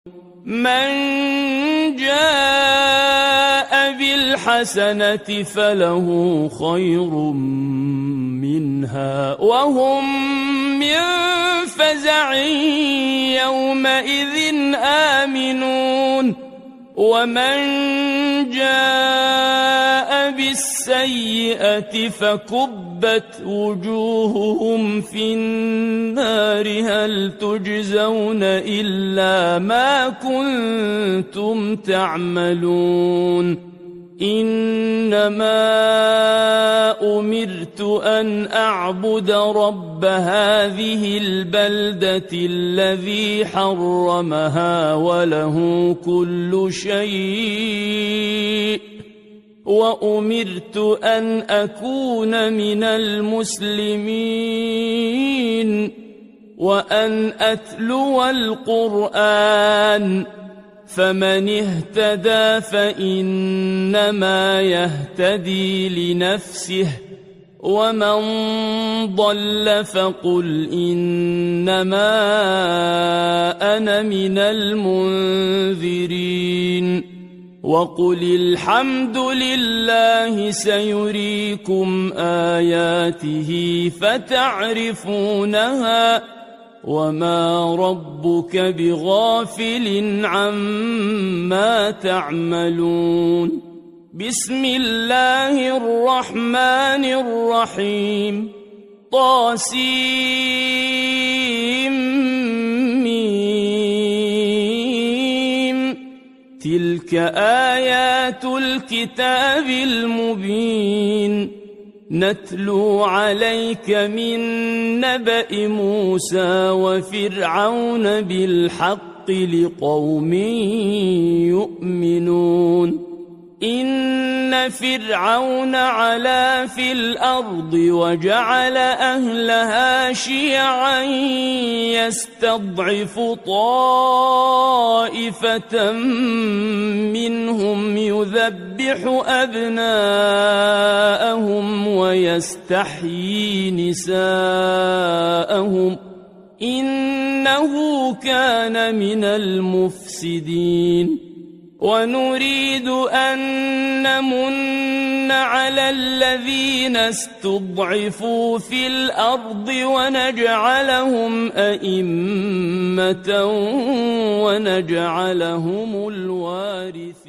من جاء بالحسنة فله خير منها وهم من فزع يومئذ آمنون ومن جاء بالسيئة فكبت وجوههم في النار هل تجزون إلا ما كنتم تعملون إنما أمرت أن أعبد رب هذه البلدة الذي حرمها وله كل شيء وأمرت أن أكون من المسلمين وأن أتلو القرآن فمن اهتدى فإنما يهتدي لنفسه ومن ضل فقل إنما أنا من المنذرين وقل الحمد لله سيريكم آياته فتعرفونها وما ربك بغافل عما تعملون بسم الله الرحمن الرحيم طاسيم تلك آيات الكتاب المبين نتلو عليك من نبأ موسى وفرعون بالحق لقوم يؤمنون إن فرعون علا في الأرض وجعل أهلها شيعا يستضعف طائفة منهم يذبح أبناءهم ويستحيي نساءهم إنه كان من المفسدين ونريد أن نمن على الذين استضعفوا في الأرض ونجعلهم أئمة ونجعلهم الوارثين